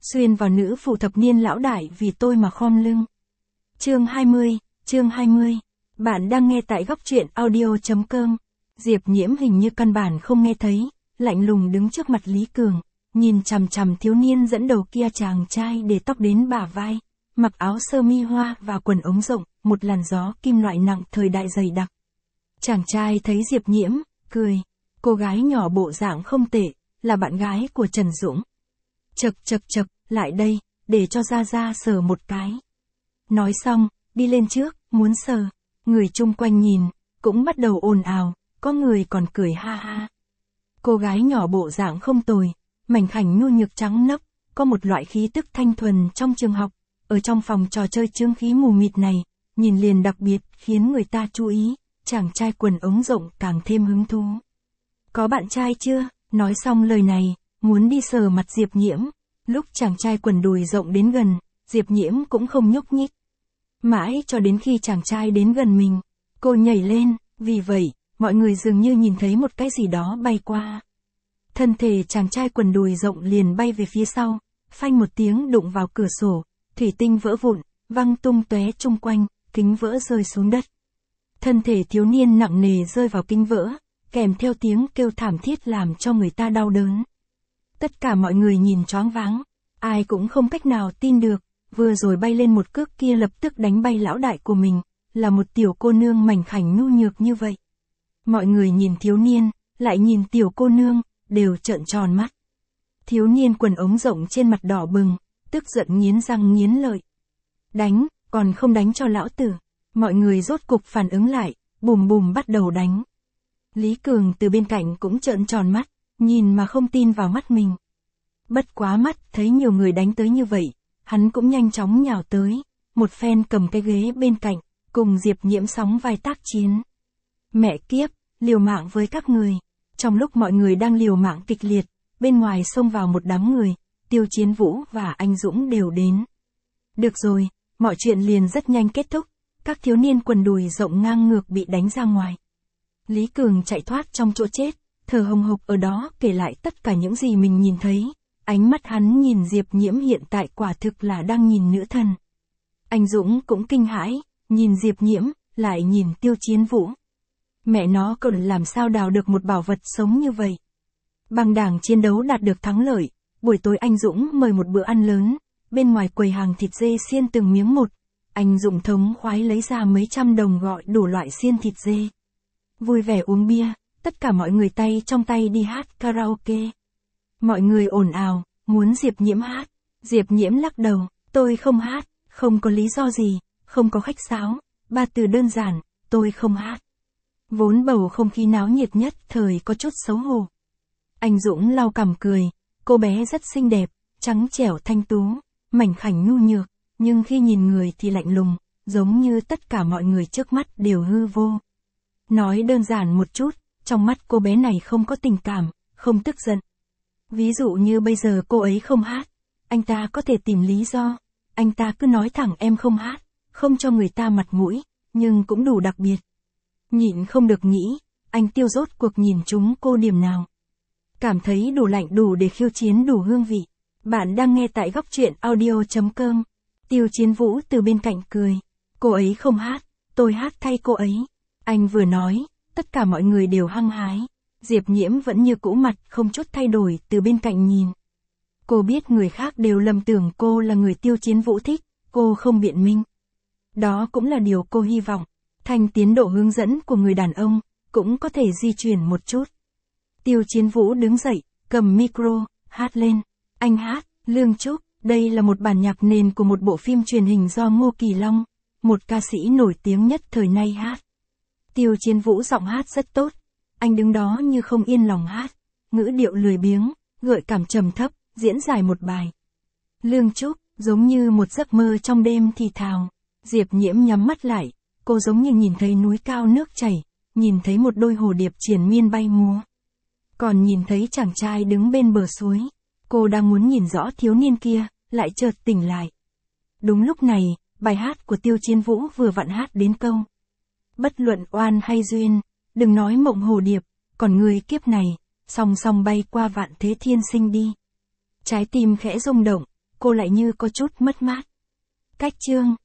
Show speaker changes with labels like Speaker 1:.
Speaker 1: xuyên vào nữ phụ thập niên lão đại vì tôi mà khom lưng. Chương 20. Bạn đang nghe tại góc truyện audio.com. Diệp Nhiễm hình như căn bản không nghe thấy, lạnh lùng đứng trước mặt Lý Cường, nhìn chằm chằm thiếu niên dẫn đầu kia, chàng trai để tóc đến bả vai, mặc áo sơ mi hoa và quần ống rộng, một làn gió kim loại nặng thời đại dày đặc. Chàng trai thấy Diệp Nhiễm, cười. Cô gái nhỏ bộ dạng không tệ, là bạn gái của Trần Dũng. Chậc, lại đây, để cho Gia sờ một cái. Nói xong, đi lên trước, muốn sờ. Người chung quanh nhìn, cũng bắt đầu ồn ào, có người còn cười ha ha. Cô gái nhỏ bộ dạng không tồi, mảnh khảnh nhu nhược trắng nóc, có một loại khí tức thanh thuần trong trường học, ở trong phòng trò chơi chướng khí mù mịt này, nhìn liền đặc biệt, khiến người ta chú ý, chàng trai quần ống rộng càng thêm hứng thú. Có bạn trai chưa? Nói xong lời này, muốn đi sờ mặt Diệp Nhiễm, lúc chàng trai quần đùi rộng đến gần, Diệp Nhiễm cũng không nhúc nhích. Mãi cho đến khi chàng trai đến gần mình, cô nhảy lên, vì vậy, mọi người dường như nhìn thấy một cái gì đó bay qua. Thân thể chàng trai quần đùi rộng liền bay về phía sau, phanh một tiếng đụng vào cửa sổ, thủy tinh vỡ vụn, văng tung tóe chung quanh, kính vỡ rơi xuống đất. Thân thể thiếu niên nặng nề rơi vào kính vỡ, kèm theo tiếng kêu thảm thiết làm cho người ta đau đớn. Tất cả mọi người nhìn choáng váng, ai cũng không cách nào tin được, vừa rồi bay lên một cước kia lập tức đánh bay lão đại của mình, là một tiểu cô nương mảnh khảnh nhu nhược như vậy. Mọi người nhìn thiếu niên, lại nhìn tiểu cô nương, đều trợn tròn mắt. Thiếu niên quần ống rộng trên mặt đỏ bừng, tức giận nghiến răng nghiến lợi. Đánh, còn không đánh cho lão tử. Mọi người rốt cục phản ứng lại, bùm bắt đầu đánh. Lý Cường từ bên cạnh cũng trợn tròn mắt, nhìn mà không tin vào mắt mình. Bất quá mắt thấy nhiều người đánh tới như vậy, hắn cũng nhanh chóng nhào tới, một phen cầm cái ghế bên cạnh, cùng Diệp Nhiễm sóng vai tác chiến. Mẹ kiếp, liều mạng với các người. Trong lúc mọi người đang liều mạng kịch liệt, bên ngoài xông vào một đám người, Tiêu Chiến Vũ và anh Dũng đều đến. Được rồi, mọi chuyện liền rất nhanh kết thúc, các thiếu niên quần đùi rộng ngang ngược bị đánh ra ngoài. Lý Cường chạy thoát trong chỗ chết, thở hồng hộc ở đó kể lại tất cả những gì mình nhìn thấy. Ánh mắt hắn nhìn Diệp Nhiễm hiện tại quả thực là đang nhìn nữ thần. Anh Dũng cũng kinh hãi, nhìn Diệp Nhiễm, lại nhìn Tiêu Chiến Vũ. Mẹ nó còn làm sao đào được một bảo vật sống như vậy. Băng đảng chiến đấu đạt được thắng lợi, buổi tối anh Dũng mời một bữa ăn lớn, bên ngoài quầy hàng thịt dê xiên từng miếng một. Anh Dũng thống khoái lấy ra mấy trăm đồng gọi đủ loại xiên thịt dê. Vui vẻ uống bia, tất cả mọi người tay trong tay đi hát karaoke. Mọi người ồn ào, muốn Diệp Nhiễm hát. Diệp Nhiễm lắc đầu, tôi không hát, không có lý do gì, không có khách sáo, 3 từ đơn giản, tôi không hát. Vốn bầu không khí náo nhiệt nhất thời có chút xấu hổ. Anh Dũng lau cằm cười, cô bé rất xinh đẹp, trắng trẻo thanh tú, mảnh khảnh nhu nhược, nhưng khi nhìn người thì lạnh lùng, giống như tất cả mọi người trước mắt đều hư vô. Nói đơn giản một chút, trong mắt cô bé này không có tình cảm, không tức giận. Ví dụ như bây giờ cô ấy không hát, anh ta có thể tìm lý do, anh ta cứ nói thẳng em không hát, không cho người ta mặt mũi, nhưng cũng đủ đặc biệt. Nhịn không được nghĩ, anh Tiêu rốt cuộc nhìn chúng cô điểm nào. Cảm thấy đủ lạnh đủ để khiêu chiến đủ hương vị. Bạn đang nghe tại góc truyện audio.com. Tiêu Chiến Vũ từ bên cạnh cười. Cô ấy không hát, tôi hát thay cô ấy. Anh vừa nói, tất cả mọi người đều hăng hái. Diệp Nhiễm vẫn như cũ mặt không chút thay đổi từ bên cạnh nhìn. Cô biết người khác đều lầm tưởng cô là người Tiêu Chiến Vũ thích, cô không biện minh. Đó cũng là điều cô hy vọng. Thành tiến độ hướng dẫn của người đàn ông, cũng có thể di chuyển một chút. Tiêu Chiến Vũ đứng dậy, cầm micro, hát lên. Anh hát, Lương Trúc, đây là một bản nhạc nền của một bộ phim truyền hình do Ngô Kỳ Long, một ca sĩ nổi tiếng nhất thời nay hát. Tiêu Chiến Vũ giọng hát rất tốt, anh đứng đó như không yên lòng hát, ngữ điệu lười biếng, gợi cảm trầm thấp, diễn dài một bài. Lương Trúc, giống như một giấc mơ trong đêm thì thào. Diệp Nhiễm nhắm mắt lại, cô giống như nhìn thấy núi cao nước chảy, nhìn thấy một đôi hồ điệp triền miên bay múa. Còn nhìn thấy chàng trai đứng bên bờ suối, cô đang muốn nhìn rõ thiếu niên kia, lại chợt tỉnh lại. Đúng lúc này, bài hát của Tiêu Chiến Vũ vừa vặn hát đến câu. Bất luận oan hay duyên, đừng nói mộng hồ điệp, còn người kiếp này, song song bay qua vạn thế thiên sinh đi. Trái tim khẽ rung động, cô lại như có chút mất mát. Cách chương